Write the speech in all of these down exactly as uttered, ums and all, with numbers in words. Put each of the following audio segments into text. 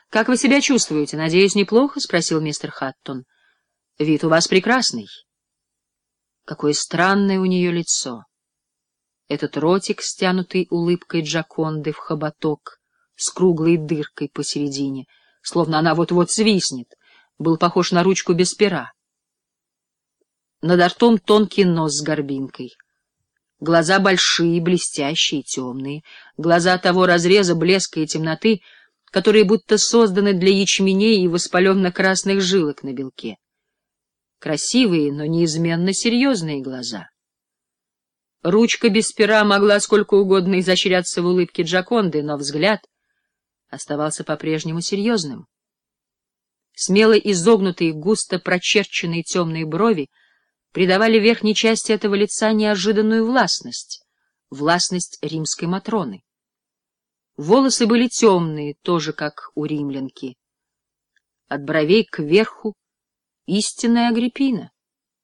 — Как вы себя чувствуете? Надеюсь, неплохо? — спросил мистер Хаттон. — Вид у вас прекрасный. Какое странное у нее лицо. Этот ротик, стянутый улыбкой Джоконды в хоботок, с круглой дыркой посередине, словно она вот-вот свистнет, был похож на ручку без пера. Над ртом тонкий нос с горбинкой. Глаза большие, блестящие, темные. Глаза того разреза, блеска и темноты, которые будто созданы для ячменей и воспаленно-красных жилок на белке. Красивые, но неизменно серьезные глаза. Ручка без пера могла сколько угодно изощряться в улыбке Джоконды, но взгляд оставался по-прежнему серьезным. Смело изогнутые, густо прочерченные темные брови придавали верхней части этого лица неожиданную властность, властность римской Матроны. Волосы были темные, тоже как у римлянки. От бровей кверху истинная Агриппина.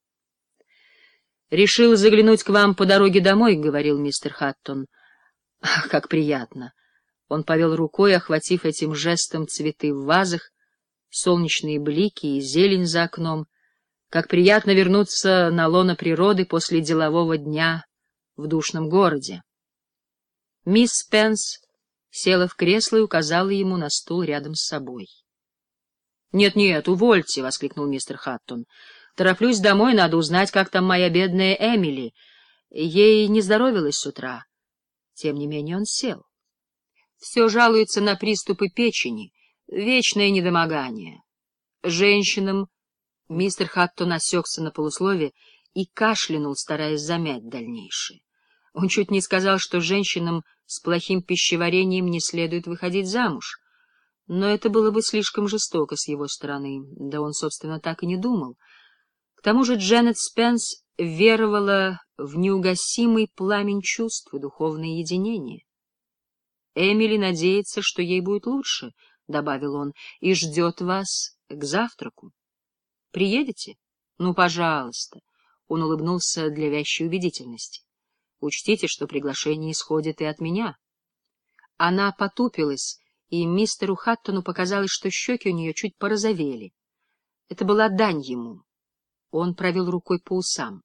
— Решил заглянуть к вам по дороге домой, — говорил мистер Хаттон. — Ах, как приятно! Он повел рукой, охватив этим жестом цветы в вазах, солнечные блики и зелень за окном. Как приятно вернуться на лоно природы после делового дня в душном городе. Мисс Спенс села в кресло и указала ему на стул рядом с собой. «Нет, — Нет-нет, увольте! — воскликнул мистер Хаттон. — Тороплюсь домой, надо узнать, как там моя бедная Эмили. Ей не здоровилось с утра. Тем не менее он сел. Все жалуется на приступы печени, вечное недомогание. Женщинам... Мистер Хаттон осекся на полуслове и кашлянул, стараясь замять дальнейшее. Он чуть не сказал, что женщинам с плохим пищеварением не следует выходить замуж. Но это было бы слишком жестоко с его стороны, да он, собственно, так и не думал. К тому же Дженнет Спенс веровала в неугасимый пламень чувств и духовное единение. «Эмили надеется, что ей будет лучше», — добавил он, — «и ждет вас к завтраку. Приедете? Ну, пожалуйста». Он улыбнулся для вящей убедительности. «Учтите, что приглашение исходит и от меня». Она потупилась, и мистеру Хаттону показалось, что щеки у нее чуть порозовели. Это была дань ему. Он провел рукой по усам.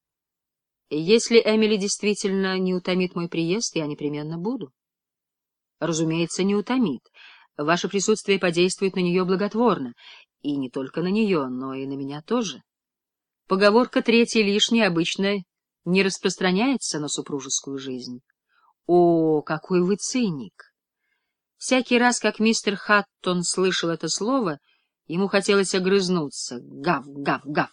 «Если Эмили действительно не утомит мой приезд, я непременно буду». «Разумеется, не утомит. Ваше присутствие подействует на нее благотворно. И не только на нее, но и на меня тоже. Поговорка «третий лишний» обычно не распространяется на супружескую жизнь». «О, какой вы циник!» Всякий раз, как мистер Хаттон слышал это слово, ему хотелось огрызнуться. Гав, гав, гав.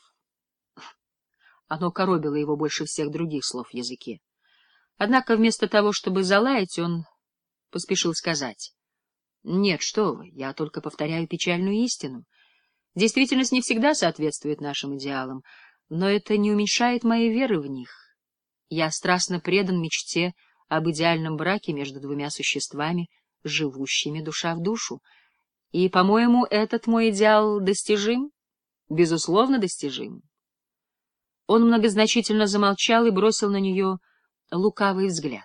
Оно коробило его больше всех других слов в языке. Однако вместо того, чтобы залаять, он поспешил сказать: «Нет, что вы, я только повторяю печальную истину. Действительность не всегда соответствует нашим идеалам, но это не уменьшает моей веры в них. Я страстно предан мечте об идеальном браке между двумя существами, живущими душа в душу. И, по-моему, этот мой идеал достижим, безусловно достижим». Он многозначительно замолчал и бросил на нее лукавый взгляд.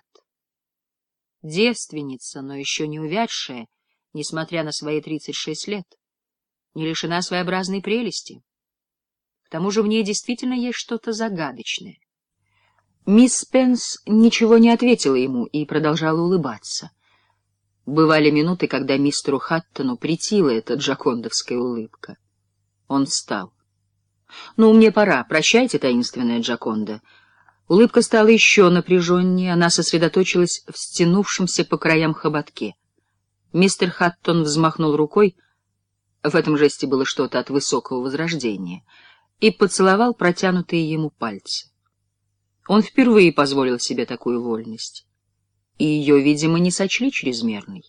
Девственница, но еще не увядшая, несмотря на свои тридцать шесть лет, не лишена своеобразной прелести. К тому же в ней действительно есть что-то загадочное. Мисс Спенс ничего не ответила ему и продолжала улыбаться. Бывали минуты, когда мистеру Хаттону претила эта джокондовская улыбка. Он встал. — Ну, мне пора. Прощайте, таинственная Джоконда. Улыбка стала еще напряженнее, она сосредоточилась в стянувшемся по краям хоботке. Мистер Хаттон взмахнул рукой, в этом жесте было что-то от высокого возрождения, и поцеловал протянутые ему пальцы. Он впервые позволил себе такую вольность, и ее, видимо, не сочли чрезмерной.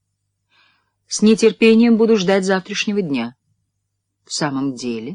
«С нетерпением буду ждать завтрашнего дня». «В самом деле?»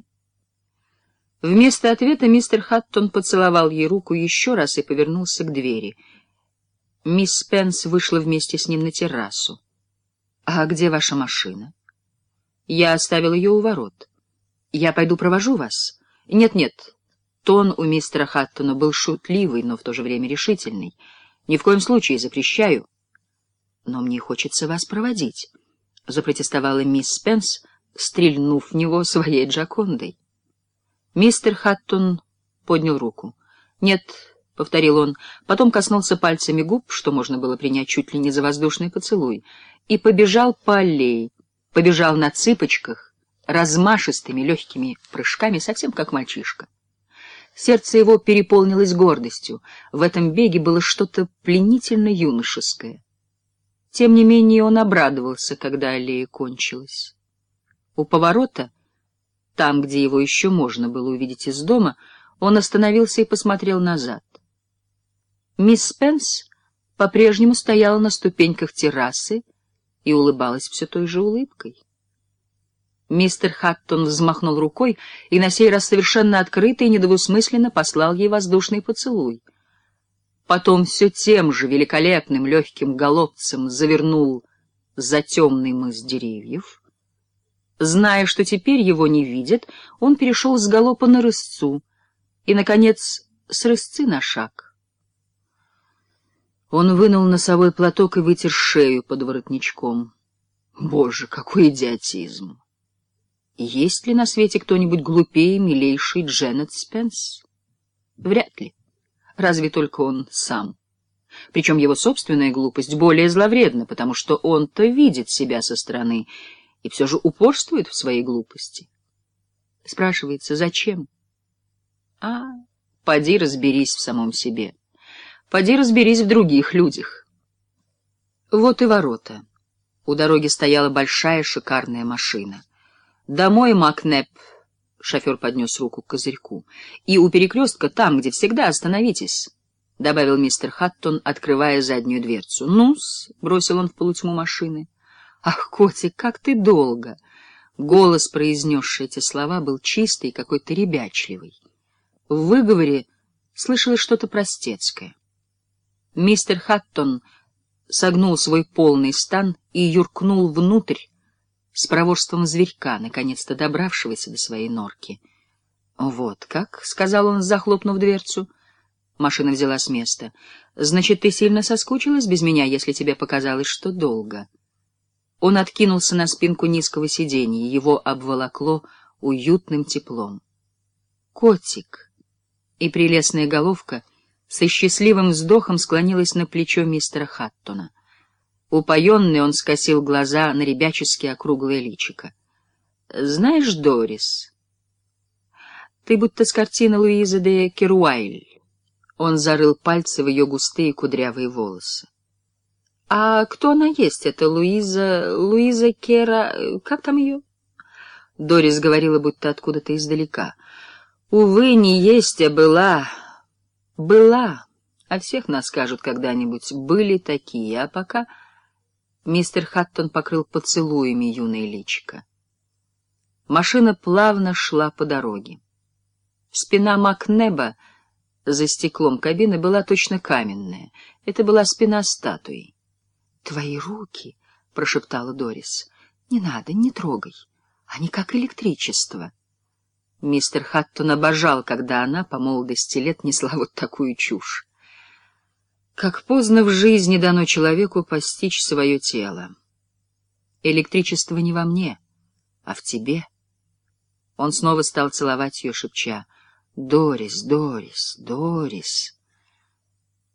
Вместо ответа мистер Хаттон поцеловал ей руку еще раз и повернулся к двери. Мисс Спенс вышла вместе с ним на террасу. — А где ваша машина? — Я оставил ее у ворот. — Я пойду провожу вас? Нет, — Нет-нет. Тон у мистера Хаттона был шутливый, но в то же время решительный. — Ни в коем случае запрещаю. — Но мне хочется вас проводить. — запротестовала мисс Спенс, стрельнув в него своей Джокондой. Мистер Хаттон поднял руку. «Нет», — повторил он, потом коснулся пальцами губ, что можно было принять чуть ли не за воздушный поцелуй, и побежал по аллее, побежал на цыпочках, размашистыми легкими прыжками, совсем как мальчишка. Сердце его переполнилось гордостью. В этом беге было что-то пленительно юношеское. Тем не менее он обрадовался, когда аллея кончилась. У поворота, там, где его еще можно было увидеть из дома, он остановился и посмотрел назад. Мисс Спенс по-прежнему стояла на ступеньках террасы и улыбалась все той же улыбкой. Мистер Хаттон взмахнул рукой и на сей раз совершенно открыто и недвусмысленно послал ей воздушный поцелуй. Потом все тем же великолепным легким галопцем завернул за темный мыс деревьев. Зная, что теперь его не видят, он перешел с галопа на рысцу и, наконец, с рысцы на шаг. Он вынул носовой платок и вытер шею под воротничком. Боже, какой идиотизм! Есть ли на свете кто-нибудь глупее милейшей Дженнет Спенс? Вряд ли. Разве только он сам. Причем его собственная глупость более зловредна, потому что он-то видит себя со стороны и все же упорствует в своей глупости. Спрашивается, зачем? А, поди разберись в самом себе. Поди разберись в других людях. Вот и ворота. У дороги стояла большая шикарная машина. «Домой, Макнеп!» — шофер поднес руку к козырьку. «И у перекрестка, там, где всегда, остановитесь», — добавил мистер Хаттон, открывая заднюю дверцу. «Ну-с», — бросил он в полутьму машины. «Ах, котик, как ты долго!» Голос, произнесший эти слова, был чистый, какой-то ребячливый. В выговоре слышалось что-то простецкое. Мистер Хаттон согнул свой полный стан и юркнул внутрь, с проворством зверька, наконец-то добравшегося до своей норки. — Вот как, — сказал он, захлопнув дверцу. Машина взяла с места. — Значит, ты сильно соскучилась без меня, если тебе показалось, что долго? Он откинулся на спинку низкого сиденья, его обволокло уютным теплом. Котик! И прелестная головка со счастливым вздохом склонилась на плечо мистера Хаттона. Упоенный он скосил глаза на ребячески округлое личико. — Знаешь, Дорис, ты будто с картины Луизы де Керуайль. Он зарыл пальцы в ее густые кудрявые волосы. — А кто она есть, эта Луиза... Луиза Кера... Как там ее? Дорис говорила, будто откуда-то издалека. — Увы, не есть, а была... Была. А всех нас скажут когда-нибудь. Были такие, а пока... Мистер Хаттон покрыл поцелуями юное личико. Машина плавно шла по дороге. Спина Макнеба за стеклом кабины была точно каменная. Это была спина статуи. — Твои руки, — прошептала Дорис. — Не надо, не трогай. Они как электричество. Мистер Хаттон обожал, когда она по молодости лет несла вот такую чушь. Как поздно в жизни дано человеку постичь свое тело. Электричество не во мне, а в тебе. Он снова стал целовать ее, шепча: «Дорис, Дорис, Дорис».